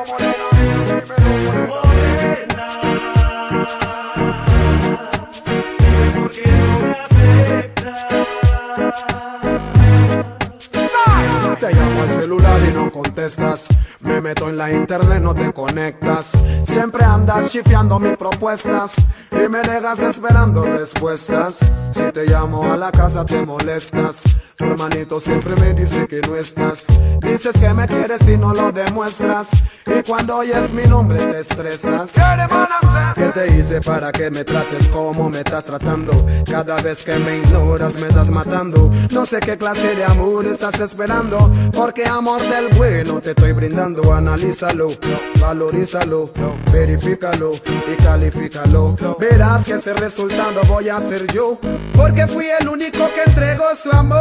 morena, dímelo, morena. Dime por qué no me aceptas. Te llamo al celular y no contestas. Me meto en la internet, no te conectas. Siempre andas chifiando mis propuestas y me negas esperando respuestas. Si te llamo a la casa te molestas. Tu hermanito siempre me dice que no estás. Dices que me quieres y no lo demuestras. Y cuando oyes mi nombre te estresas. ¿Qué te hice para que me trates como me estás tratando? Cada vez que me ignoras me estás matando. No sé qué clase de amor estás esperando, porque amor del bueno te estoy brindando. Analízalo, valorízalo, verifícalo y califícalo. Verás que ese resultado voy a ser yo, porque fui el único que entregó su amor.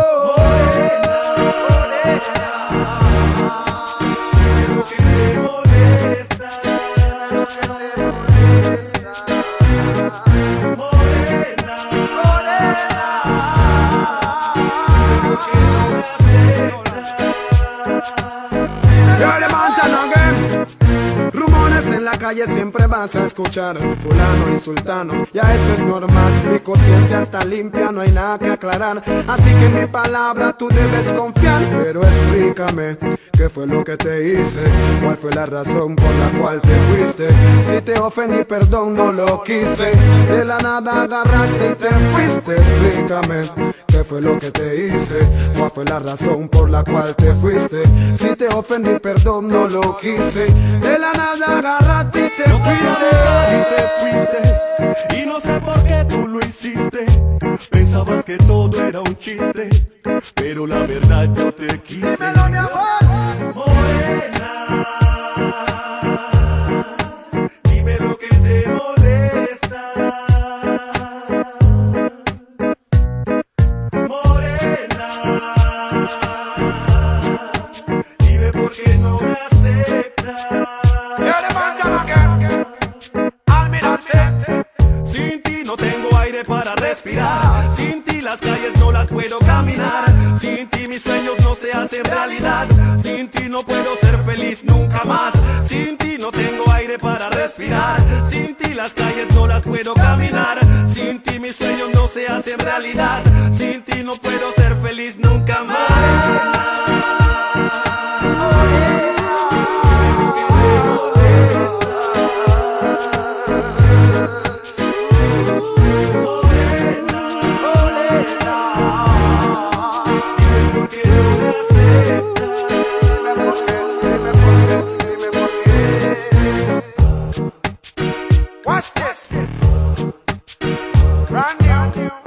Lo que te molesta. Morena. Lo que no me aceptas. You're the mountain again. Rumores en la calle siempre vas a escuchar. Fulano y sultano, ya eso es normal. Mi conciencia está limpia, no hay nada que aclarar. Así que en mi palabra tú debes confiar. Pero explícame, ¿qué fue lo que te hice? ¿Cuál fue la razón por la cual te fuiste? Si te ofendí, perdón, no lo quise. De la nada agarraste y te fuiste. Explícame, ¿qué fue lo que te hice? ¿Cuál fue la razón por la cual te fuiste? Si te ofendí, perdón, no lo quise. De la nada agarraste y te fuiste. Y te fuiste, y no sé por qué tú lo hiciste. Pensabas que todo era un chiste, pero la verdad yo te quise. Dímelo, mi amor. Morena, dime lo que te molesta. Morena, dime por qué no me aceptas. You're the mountain again. Almirante. Sin ti no tengo aire para respirar. Sin ti las calles no las puedo caminar. Sin ti mis sueños no se hacen realidad. Sin ti no puedo ser feliz nunca más. Sin ti no tengo aire para respirar. Sin ti las calles no las puedo caminar. Sin ti mis sueños no se hacen realidad. Sin ti no puedo ser feliz nunca más. Watch this. Brand new.